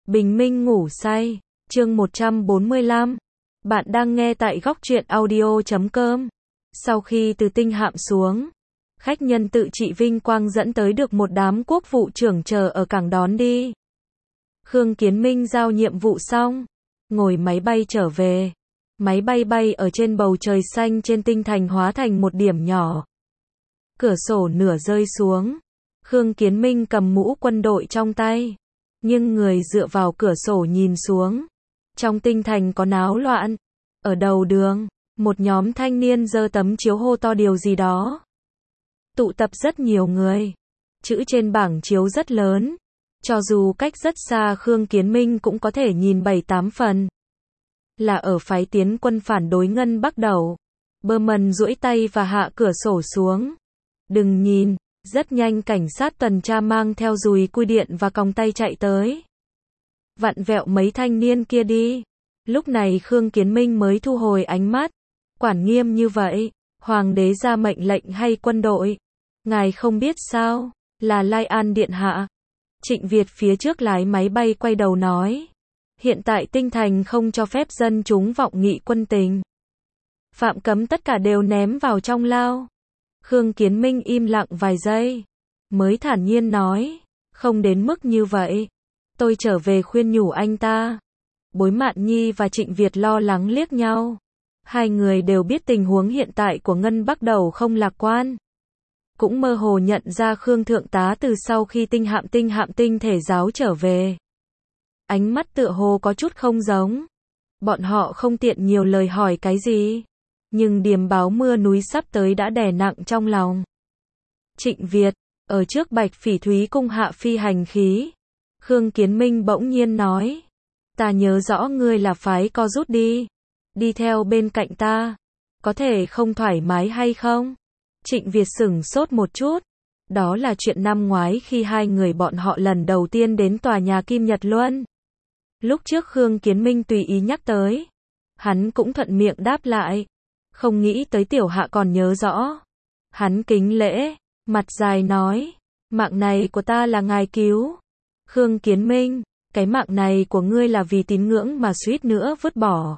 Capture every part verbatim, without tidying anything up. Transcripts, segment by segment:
Bình minh ngủ say, chương một trăm bốn mươi lăm. Bạn đang nghe tại góc truyện audio chấm com. Sau khi từ tinh hạm xuống, khách nhân tự trị vinh quang dẫn tới được một đám quốc vụ trưởng chờ ở cảng đón đi. Khương Kiến Minh giao nhiệm vụ xong, ngồi máy bay trở về. Máy bay bay ở trên bầu trời xanh trên tinh thành hóa thành một điểm nhỏ. Cửa sổ nửa rơi xuống. Khương Kiến Minh cầm mũ quân đội trong tay, nhưng người dựa vào cửa sổ nhìn xuống. Trong tinh thành có náo loạn. Ở đầu đường, một nhóm thanh niên giơ tấm chiếu hô to điều gì đó. Tụ tập rất nhiều người. Chữ trên bảng chiếu rất lớn. Cho dù cách rất xa Khương Kiến Minh cũng có thể nhìn bảy tám phần. Là ở phái tiến quân phản đối Ngân Bắc Đầu. Berman duỗi tay và hạ cửa sổ xuống. Đừng nhìn. Rất nhanh cảnh sát tuần tra mang theo dùi cui điện và còng tay chạy tới. Vặn vẹo mấy thanh niên kia đi. Lúc này Khương Kiến Minh mới thu hồi ánh mắt. Quản nghiêm như vậy, hoàng đế ra mệnh lệnh hay quân đội? Ngài không biết sao? Là Lai An điện hạ. Trịnh Việt phía trước lái máy bay quay đầu nói. Hiện tại tinh thành không cho phép dân chúng vọng nghị quân tình. Phạm cấm tất cả đều ném vào trong lao. Khương Kiến Minh im lặng vài giây, mới thản nhiên nói, không đến mức như vậy. Tôi trở về khuyên nhủ anh ta. Bối Mạn Nhi và Trịnh Việt lo lắng liếc nhau. Hai người đều biết tình huống hiện tại của Ngân Bắc Đầu không lạc quan. Cũng mơ hồ nhận ra Khương Thượng tá từ sau khi tinh hạm tinh hạm tinh thể giáo trở về. Ánh mắt tựa hồ có chút không giống. Bọn họ không tiện nhiều lời hỏi cái gì. Nhưng điềm báo mưa núi sắp tới đã đè nặng trong lòng. Trịnh Việt, ở trước Bạch Phỉ Thúy cung hạ phi hành khí. Khương Kiến Minh bỗng nhiên nói. Ta nhớ rõ ngươi là phái co rút đi. Đi theo bên cạnh ta. Có thể không thoải mái hay không? Trịnh Việt sửng sốt một chút. Đó là chuyện năm ngoái khi hai người bọn họ lần đầu tiên đến tòa nhà Kim Nhật Luân. Lúc trước Khương Kiến Minh tùy ý nhắc tới. Hắn cũng thuận miệng đáp lại. Không nghĩ tới tiểu hạ còn nhớ rõ. Hắn kính lễ, mặt dài nói, mạng này của ta là ngài cứu. Khương Kiến Minh, cái mạng này của ngươi là vì tín ngưỡng mà suýt nữa vứt bỏ.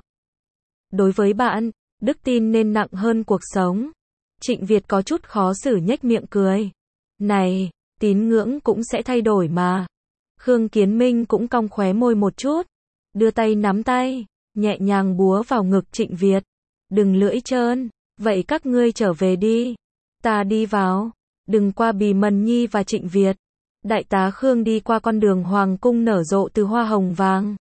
Đối với bạn, đức tin nên nặng hơn cuộc sống. Trịnh Việt có chút khó xử nhếch miệng cười. Này, tín ngưỡng cũng sẽ thay đổi mà. Khương Kiến Minh cũng cong khóe môi một chút. Đưa tay nắm tay, nhẹ nhàng búa vào ngực Trịnh Việt. Đừng lưỡi trơn, vậy các ngươi trở về đi. Ta đi vào. Đừng qua Bì Mần Nhi và Trịnh Việt. Đại tá Khương đi qua con đường hoàng cung nở rộ từ hoa hồng vàng.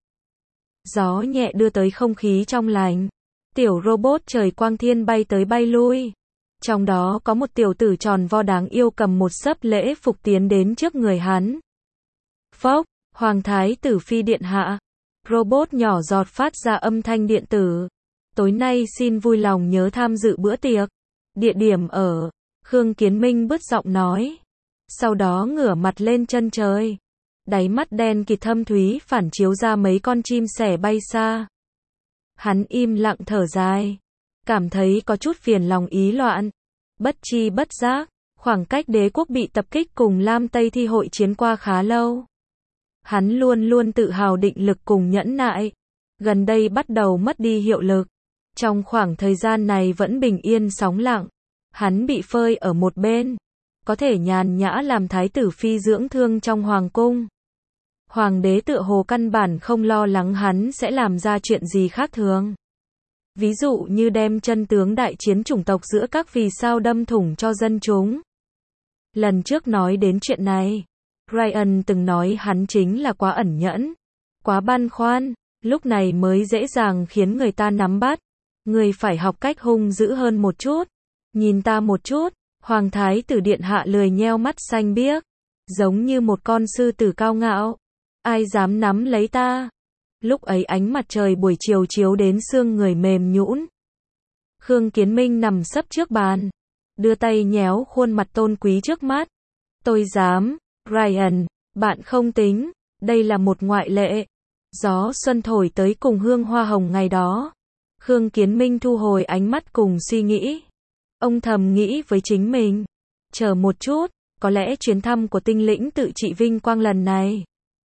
Gió nhẹ đưa tới không khí trong lành. Tiểu robot trời quang thiên bay tới bay lui. Trong đó có một tiểu tử tròn vo đáng yêu cầm một sấp lễ phục tiến đến trước người hắn. Phốc, Hoàng thái tử phi điện hạ. Robot nhỏ giọt phát ra âm thanh điện tử. Tối nay xin vui lòng nhớ tham dự bữa tiệc. Địa điểm ở. Khương Kiến Minh bứt giọng nói. Sau đó ngửa mặt lên chân trời. Đáy mắt đen kịt thâm thúy phản chiếu ra mấy con chim sẻ bay xa. Hắn im lặng thở dài. Cảm thấy có chút phiền lòng ý loạn. Bất chi bất giác, khoảng cách đế quốc bị tập kích cùng Lam Tây thi hội chiến qua khá lâu. Hắn luôn luôn tự hào định lực cùng nhẫn nại. Gần đây bắt đầu mất đi hiệu lực. Trong khoảng thời gian này vẫn bình yên sóng lặng. Hắn bị phơi ở một bên. Có thể nhàn nhã làm thái tử phi dưỡng thương trong hoàng cung. Hoàng đế tựa hồ căn bản không lo lắng hắn sẽ làm ra chuyện gì khác thường. Ví dụ như đem chân tướng đại chiến chủng tộc giữa các vì sao đâm thủng cho dân chúng. Lần trước nói đến chuyện này, Ryan từng nói hắn chính là quá ẩn nhẫn, quá băn khoăn, lúc này mới dễ dàng khiến người ta nắm bắt. Người phải học cách hung dữ hơn một chút. Nhìn ta một chút. Hoàng thái tử điện hạ lười nheo mắt xanh biếc. Giống như một con sư tử cao ngạo. Ai dám nắm lấy ta. Lúc ấy ánh mặt trời buổi chiều chiếu đến xương người mềm nhũn. Khương Kiến Minh nằm sấp trước bàn. Đưa tay nhéo khuôn mặt tôn quý trước mắt. Tôi dám. Ryan, bạn không tính. Đây là một ngoại lệ. Gió xuân thổi tới cùng hương hoa hồng ngày đó. Khương Kiến Minh thu hồi ánh mắt cùng suy nghĩ. Ông thầm nghĩ với chính mình. Chờ một chút, có lẽ chuyến thăm của tinh lĩnh tự trị vinh quang lần này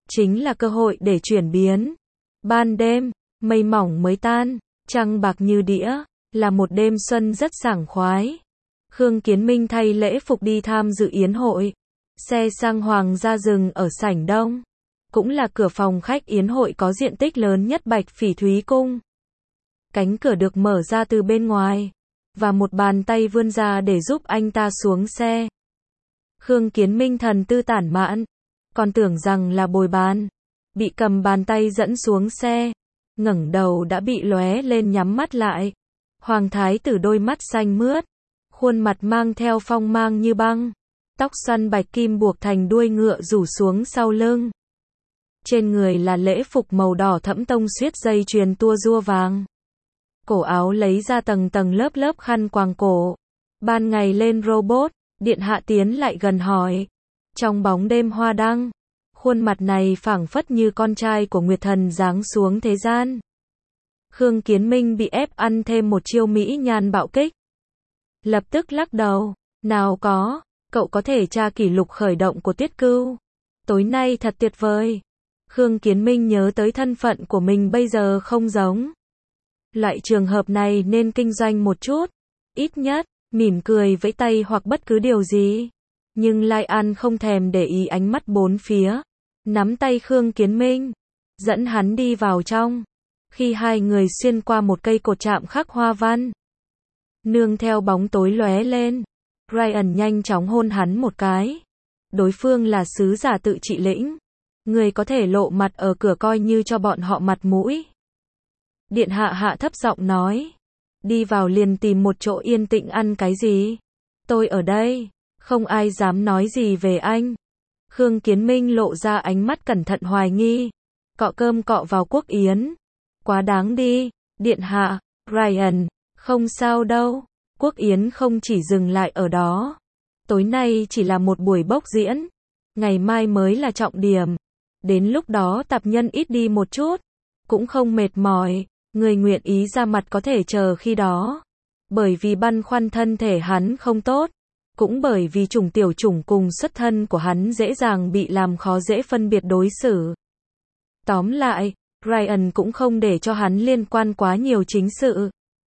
chính là cơ hội để chuyển biến. Ban đêm, mây mỏng mới tan, trăng bạc như đĩa, là một đêm xuân rất sảng khoái. Khương Kiến Minh thay lễ phục đi tham dự yến hội. Xe sang hoàng gia dừng ở sảnh đông. Cũng là cửa phòng khách yến hội có diện tích lớn nhất Bạch Phỉ Thúy Cung. Cánh cửa được mở ra từ bên ngoài, và một bàn tay vươn ra để giúp anh ta xuống xe. Khương Kiến Minh thần tư tản mạn, còn tưởng rằng là bồi bàn. Bị cầm bàn tay dẫn xuống xe, ngẩng đầu đã bị lóe lên nhắm mắt lại. Hoàng thái tử đôi mắt xanh mướt, khuôn mặt mang theo phong mang như băng. Tóc xoăn bạch kim buộc thành đuôi ngựa rủ xuống sau lưng. Trên người là lễ phục màu đỏ thẫm tông xuyết dây chuyền tua rua vàng. Cổ áo lấy ra tầng tầng lớp lớp khăn quàng cổ. Ban ngày lên robot, điện hạ tiến lại gần hỏi. Trong bóng đêm hoa đăng, khuôn mặt này phảng phất như con trai của Nguyệt Thần giáng xuống thế gian. Khương Kiến Minh bị ép ăn thêm một chiêu mỹ nhan bạo kích. Lập tức lắc đầu, nào có, cậu có thể tra kỷ lục khởi động của Tiết Cưu. Tối nay thật tuyệt vời. Khương Kiến Minh nhớ tới thân phận của mình bây giờ không giống. Loại trường hợp này nên kinh doanh một chút. Ít nhất, mỉm cười vẫy tay hoặc bất cứ điều gì. Nhưng Lai An không thèm để ý ánh mắt bốn phía. Nắm tay Khương Kiến Minh, dẫn hắn đi vào trong. Khi hai người xuyên qua một cây cột chạm khắc hoa văn, nương theo bóng tối lóe lên, Ryan nhanh chóng hôn hắn một cái. Đối phương là sứ giả tự trị lĩnh. Người có thể lộ mặt ở cửa coi như cho bọn họ mặt mũi. Điện hạ hạ thấp giọng nói. Đi vào liền tìm một chỗ yên tĩnh ăn cái gì. Tôi ở đây, không ai dám nói gì về anh. Khương Kiến Minh lộ ra ánh mắt cẩn thận hoài nghi. Cọ cơm cọ vào quốc yến. Quá đáng đi, điện hạ, Ryan, không sao đâu. Quốc yến không chỉ dừng lại ở đó. Tối nay chỉ là một buổi bốc diễn. Ngày mai mới là trọng điểm. Đến lúc đó tạp nhân ít đi một chút. Cũng không mệt mỏi. Người nguyện ý ra mặt có thể chờ khi đó. Bởi vì băn khoăn thân thể hắn không tốt. Cũng bởi vì chủng tiểu chủng cùng xuất thân của hắn dễ dàng bị làm khó dễ phân biệt đối xử. Tóm lại, Ryan cũng không để cho hắn liên quan quá nhiều chính sự.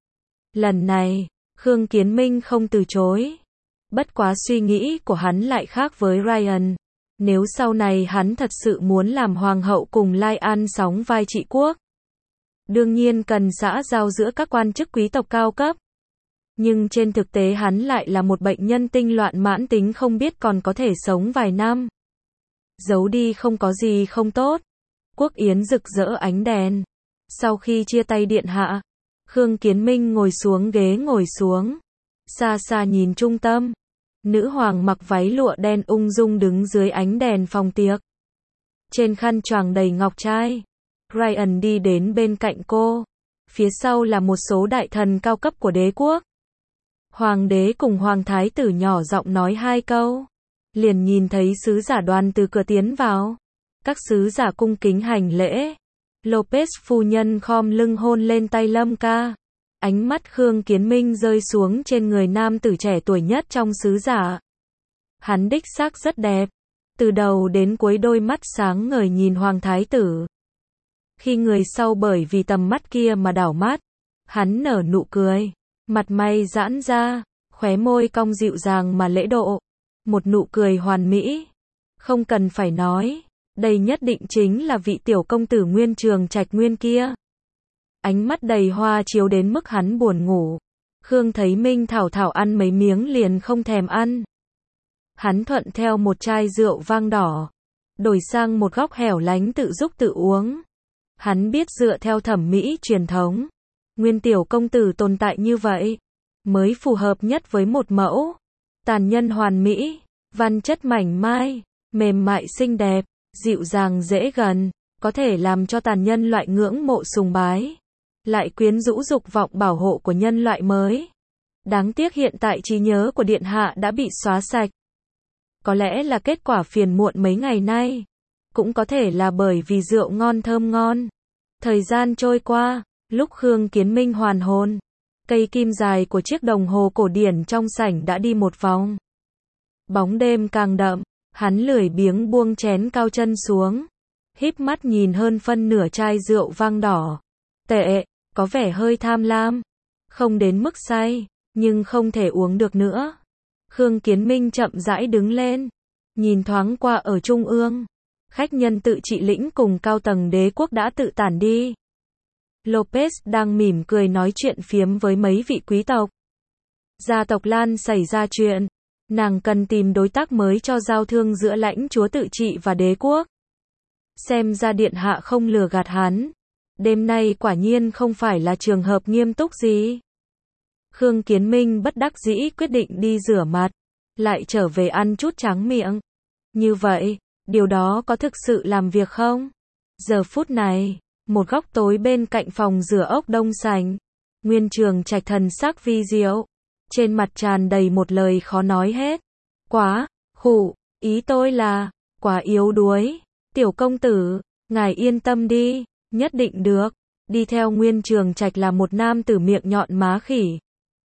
Lần này, Khương Kiến Minh không từ chối. Bất quá suy nghĩ của hắn lại khác với Ryan. Nếu sau này hắn thật sự muốn làm hoàng hậu cùng Lai An sóng vai trị quốc, đương nhiên cần xã giao giữa các quan chức quý tộc cao cấp. Nhưng trên thực tế hắn lại là một bệnh nhân tinh loạn mãn tính không biết còn có thể sống vài năm. Giấu đi không có gì không tốt. Quốc yến rực rỡ ánh đèn. Sau khi chia tay điện hạ, Khương Kiến Minh ngồi xuống ghế ngồi xuống. Xa xa nhìn trung tâm. Nữ hoàng mặc váy lụa đen ung dung đứng dưới ánh đèn phòng tiệc. Trên khăn choàng đầy ngọc trai. Ryan đi đến bên cạnh cô. Phía sau là một số đại thần cao cấp của đế quốc. Hoàng đế cùng hoàng thái tử nhỏ giọng nói hai câu. Liền nhìn thấy sứ giả đoàn từ cửa tiến vào. Các sứ giả cung kính hành lễ. Lopez phu nhân khom lưng hôn lên tay Lâm ca. Ánh mắt Khương Kiến Minh rơi xuống trên người nam tử trẻ tuổi nhất trong sứ giả. Hắn đích xác rất đẹp. Từ đầu đến cuối đôi mắt sáng ngời nhìn hoàng thái tử. Khi người sau bởi vì tầm mắt kia mà đảo mắt, hắn nở nụ cười. Mặt mày giãn ra, khóe môi cong dịu dàng mà lễ độ. Một nụ cười hoàn mỹ. Không cần phải nói, đây nhất định chính là vị tiểu công tử Nguyên Trường Trạch Nguyên kia. Ánh mắt đầy hoa chiếu đến mức hắn buồn ngủ. Khương thấy Minh thảo thảo ăn mấy miếng liền không thèm ăn. Hắn thuận theo một chai rượu vang đỏ, đổi sang một góc hẻo lánh tự giúp tự uống. Hắn biết dựa theo thẩm mỹ truyền thống, Nguyên tiểu công tử tồn tại như vậy mới phù hợp nhất với một mẫu. Tàn nhân hoàn mỹ, văn chất mảnh mai, mềm mại xinh đẹp, dịu dàng dễ gần, có thể làm cho tàn nhân loại ngưỡng mộ sùng bái, lại quyến rũ dục vọng bảo hộ của nhân loại mới. Đáng tiếc hiện tại trí nhớ của điện hạ đã bị xóa sạch. Có lẽ là kết quả phiền muộn mấy ngày nay, cũng có thể là bởi vì rượu ngon thơm ngon. Thời gian trôi qua, lúc Khương Kiến Minh hoàn hồn, cây kim dài của chiếc đồng hồ cổ điển trong sảnh đã đi một vòng. Bóng đêm càng đậm, hắn lười biếng buông chén cao chân xuống, híp mắt nhìn hơn phân nửa chai rượu vang đỏ. Tệ, có vẻ hơi tham lam. Không đến mức say, nhưng không thể uống được nữa. Khương Kiến Minh chậm rãi đứng lên, nhìn thoáng qua ở trung ương. Khách nhân tự trị lĩnh cùng cao tầng đế quốc đã tự tản đi. Lopez đang mỉm cười nói chuyện phiếm với mấy vị quý tộc. Gia tộc Lan xảy ra chuyện, nàng cần tìm đối tác mới cho giao thương giữa lãnh chúa tự trị và đế quốc. Xem ra điện hạ không lừa gạt hắn. Đêm nay quả nhiên không phải là trường hợp nghiêm túc gì. Khương Kiến Minh bất đắc dĩ quyết định đi rửa mặt, lại trở về ăn chút tráng miệng. Như vậy, điều đó có thực sự làm việc không? Giờ phút này, một góc tối bên cạnh phòng rửa ốc Đông Sảnh, Nguyên Trường Trạch thần sắc vi diệu, trên mặt tràn đầy một lời khó nói hết. Quá, khụ, ý tôi là, quá yếu đuối. Tiểu công tử, ngài yên tâm đi, nhất định được. Đi theo Nguyên Trường Trạch là một nam tử miệng nhọn má khỉ.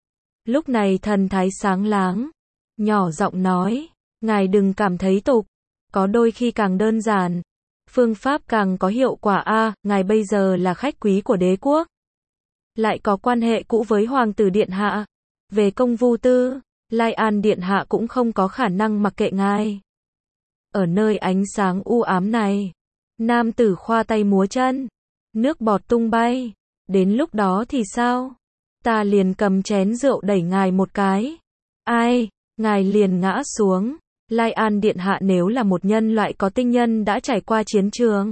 Lúc này thần thái sáng láng, nhỏ giọng nói, ngài đừng cảm thấy tục, có đôi khi càng đơn giản, phương pháp càng có hiệu quả a, ngài bây giờ là khách quý của đế quốc, lại có quan hệ cũ với hoàng tử điện hạ, về công vụ tư, Lai An điện hạ cũng không có khả năng mặc kệ ngài. Ở nơi ánh sáng u ám này, nam tử khoa tay múa chân, nước bọt tung bay, đến lúc đó thì sao? Ta liền cầm chén rượu đẩy ngài một cái. Ai, ngài liền ngã xuống. Lai An điện hạ nếu là một nhân loại có tinh nhân đã trải qua chiến trường,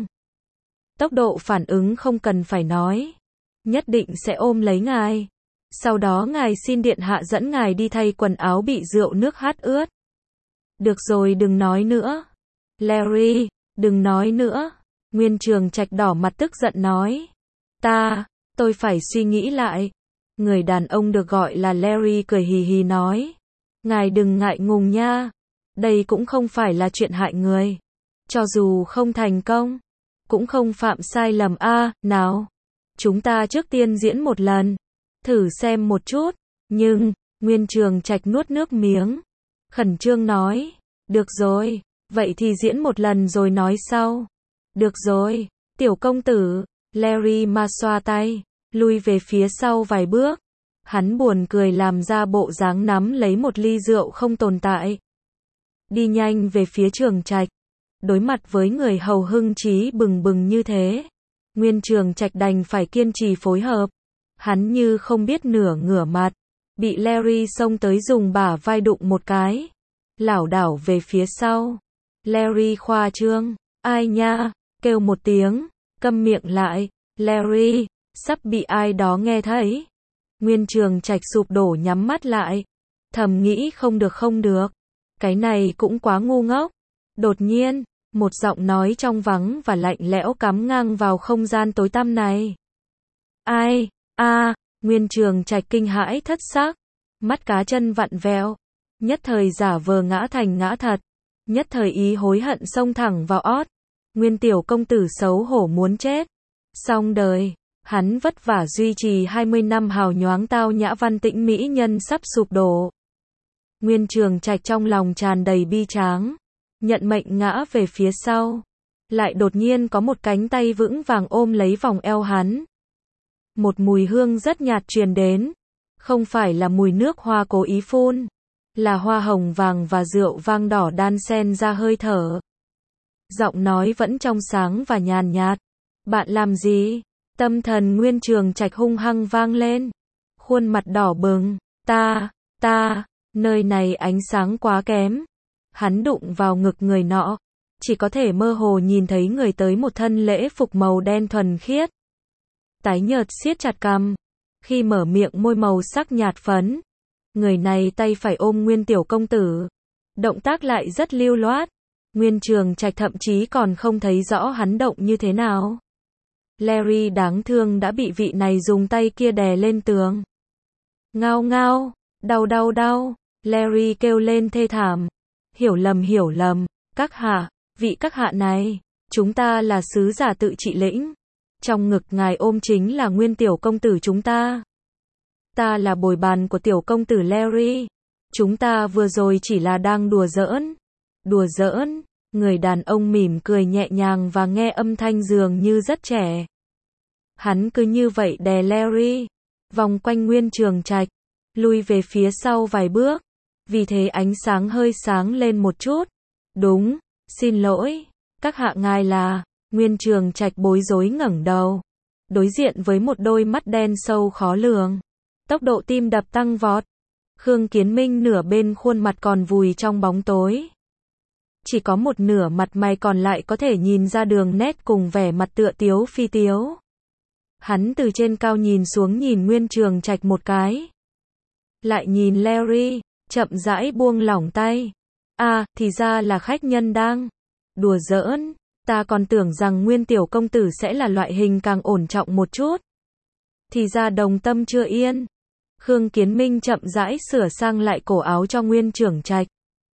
tốc độ phản ứng không cần phải nói, nhất định sẽ ôm lấy ngài. Sau đó ngài xin điện hạ dẫn ngài đi thay quần áo bị rượu nước hắt ướt. Được rồi, đừng nói nữa. Larry, đừng nói nữa. Nguyên Trường Trạch đỏ mặt tức giận nói. Ta, tôi phải suy nghĩ lại. Người đàn ông được gọi là Larry cười hì hì nói. Ngài đừng ngại ngùng nha. Đây cũng không phải là chuyện hại người. Cho dù không thành công, cũng không phạm sai lầm a. À, nào, chúng ta trước tiên diễn một lần, thử xem một chút. Nhưng, Nguyên Trường Trạch nuốt nước miếng, khẩn trương nói. Được rồi, vậy thì diễn một lần rồi nói sau. Được rồi, tiểu công tử. Larry ma xoa tay, lui về phía sau vài bước. Hắn buồn cười làm ra bộ dáng nắm lấy một ly rượu không tồn tại. Đi nhanh về phía Trường Trạch. Đối mặt với người hầu hưng trí bừng bừng như thế, Nguyên Trường Trạch đành phải kiên trì phối hợp. Hắn như không biết nửa ngửa mặt, bị Larry xông tới dùng bả vai đụng một cái, lảo đảo về phía sau. Larry khoa trương, ai nha, kêu một tiếng, câm miệng lại. Larry, sắp bị ai đó nghe thấy. Nguyên Trường Trạch sụp đổ nhắm mắt lại, thầm nghĩ không được không được, cái này cũng quá ngu ngốc. Đột nhiên, một giọng nói trong vắng và lạnh lẽo cắm ngang vào không gian tối tăm này. Ai? A, Nguyên Trường Trạch kinh hãi thất sắc, mắt cá chân vặn vẹo, nhất thời giả vờ ngã thành ngã thật, nhất thời ý hối hận xông thẳng vào ót. Nguyên tiểu công tử xấu hổ muốn chết. Xong đời, hắn vất vả duy trì hai mươi năm hào nhoáng tao nhã văn tĩnh mỹ nhân sắp sụp đổ. Nguyên Trường Trạch trong lòng tràn đầy bi tráng, nhận mệnh ngã về phía sau, lại đột nhiên có một cánh tay vững vàng ôm lấy vòng eo hắn. Một mùi hương rất nhạt truyền đến, không phải là mùi nước hoa cố ý phun, là hoa hồng vàng và rượu vang đỏ đan xen ra hơi thở. Giọng nói vẫn trong sáng và nhàn nhạt. Bạn làm gì? Tâm thần Nguyên Trường Trạch hung hăng vang lên. Khuôn mặt đỏ bừng. Ta, ta, nơi này ánh sáng quá kém. Hắn đụng vào ngực người nọ, chỉ có thể mơ hồ nhìn thấy người tới một thân lễ phục màu đen thuần khiết. Tái nhợt siết chặt cằm, khi mở miệng môi màu sắc nhạt phấn. Người này tay phải ôm Nguyên tiểu công tử, động tác lại rất lưu loát. Nguyên Trường Trạch thậm chí còn không thấy rõ hắn động như thế nào. Larry đáng thương đã bị vị này dùng tay kia đè lên tường. Ngao ngao, đau đau đau, Larry kêu lên thê thảm. Hiểu lầm hiểu lầm, các hạ, vị các hạ này, chúng ta là sứ giả tự trị lĩnh. Trong ngực ngài ôm chính là Nguyên tiểu công tử chúng ta. Ta là bồi bàn của tiểu công tử Larry. Chúng ta vừa rồi chỉ là đang đùa giỡn. Đùa giỡn, Người đàn ông mỉm cười nhẹ nhàng và nghe âm thanh dường như rất trẻ. Hắn cứ như vậy đè Larry, vòng quanh nguyên trường trạch, lui về phía sau vài bước. Vì thế ánh sáng hơi sáng lên một chút. Đúng, xin lỗi, các hạ ngài là, nguyên trường trạch bối rối ngẩng đầu. Đối diện với một đôi mắt đen sâu khó lường. Tốc độ tim đập tăng vọt. Khương Kiến Minh nửa bên khuôn mặt còn vùi trong bóng tối. Chỉ có một nửa mặt mày còn lại có thể nhìn ra đường nét cùng vẻ mặt tựa tiếu phi tiếu. Hắn từ trên cao nhìn xuống nhìn Nguyên Trường Trạch một cái. Lại nhìn Larry, chậm rãi buông lỏng tay. À, thì ra là khách nhân đang đùa giỡn, ta còn tưởng rằng Nguyên tiểu công tử sẽ là loại hình càng ổn trọng một chút. Thì ra đồng tâm chưa yên. Khương Kiến Minh chậm rãi sửa sang lại cổ áo cho Nguyên Trường Trạch.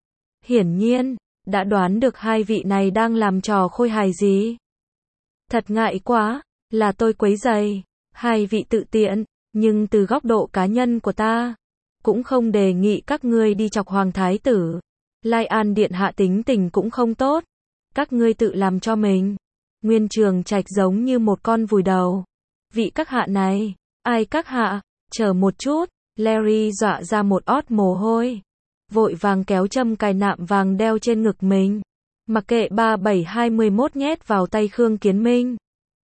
Hiển nhiên, đã đoán được hai vị này đang làm trò khôi hài gì. Thật ngại quá, là tôi quấy rầy, hai vị tự tiện, nhưng từ góc độ cá nhân của ta, cũng không đề nghị các ngươi đi chọc Hoàng Thái tử. Lai An điện hạ tính tình cũng không tốt, các ngươi tự làm cho mình. Nguyên Trường Trạch giống như một con vùi đầu. Vị các hạ này, ai các hạ, chờ một chút, Larry dọa ra một ót mồ hôi. Vội vàng kéo châm cài nạm vàng đeo trên ngực mình. Mặc kệ ba bảy hai mươi mốt nhét vào tay Khương Kiến Minh.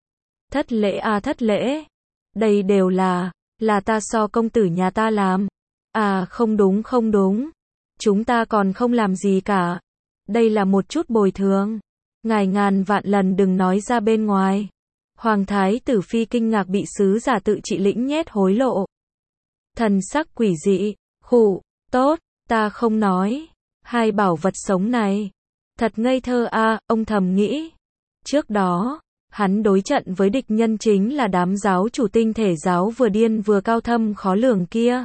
Thất lễ à thất lễ. Đây đều là, là ta so công tử nhà ta làm. À không đúng không đúng. Chúng ta còn không làm gì cả. Đây là một chút bồi thường. Ngài ngàn vạn lần đừng nói ra bên ngoài. Hoàng thái tử phi kinh ngạc bị sứ giả tự trị lĩnh nhét hối lộ. Thần sắc quỷ dị, khụ, tốt, ta không nói. Hai bảo vật sống này. Thật ngây thơ a, ông thầm nghĩ. Trước đó, hắn đối trận với địch nhân chính là đám giáo chủ tinh thể giáo vừa điên vừa cao thâm khó lường kia.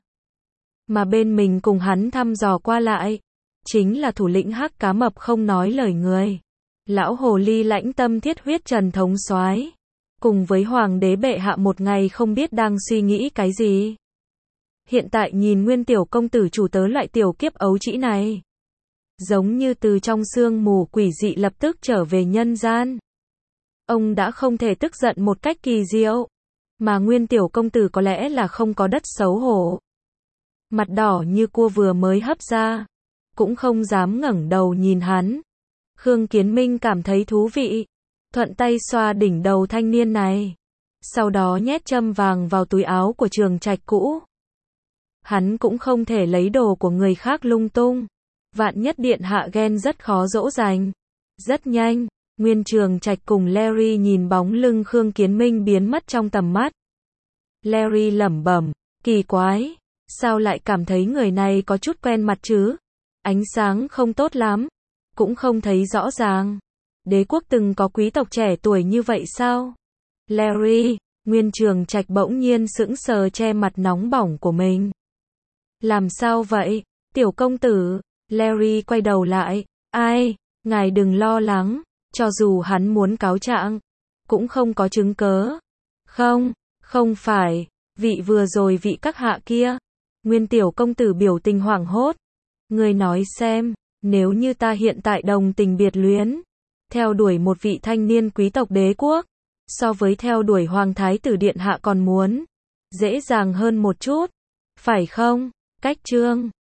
Mà bên mình cùng hắn thăm dò qua lại, chính là thủ lĩnh hắc cá mập không nói lời người. Lão hồ ly lãnh tâm thiết huyết Trần Thống Soái, cùng với hoàng đế bệ hạ một ngày không biết đang suy nghĩ cái gì. Hiện tại nhìn Nguyên tiểu công tử chủ tớ loại tiểu kiếp ấu trĩ này, giống như từ trong sương mù quỷ dị lập tức trở về nhân gian. Ông đã không thể tức giận một cách kỳ diệu, mà Nguyên tiểu công tử có lẽ là không có đất xấu hổ. Mặt đỏ như cua vừa mới hấp ra, cũng không dám ngẩng đầu nhìn hắn. Khương Kiến Minh cảm thấy thú vị, thuận tay xoa đỉnh đầu thanh niên này, sau đó nhét châm vàng vào túi áo của Trường Trạch cũ. Hắn cũng không thể lấy đồ của người khác lung tung, vạn nhất điện hạ ghen rất khó dỗ dành. Rất nhanh, Nguyên Trường Trạch cùng Larry nhìn bóng lưng Khương Kiến Minh biến mất trong tầm mắt. Larry lẩm bẩm, kỳ quái, sao lại cảm thấy người này có chút quen mặt chứ? Ánh sáng không tốt lắm, cũng không thấy rõ ràng. Đế quốc từng có quý tộc trẻ tuổi như vậy sao? Larry, Nguyên Trường Trạch bỗng nhiên sững sờ che mặt nóng bỏng của mình. Làm sao vậy, tiểu công tử? Larry quay đầu lại, ai, ngài đừng lo lắng, cho dù hắn muốn cáo trạng, cũng không có chứng cớ. Không, không phải, vị vừa rồi vị các hạ kia. Nguyên tiểu công tử biểu tình hoảng hốt. Người nói xem, nếu như ta hiện tại đồng tình biệt luyến, theo đuổi một vị thanh niên quý tộc đế quốc, so với theo đuổi hoàng thái tử điện hạ còn muốn dễ dàng hơn một chút, phải không? Cách chương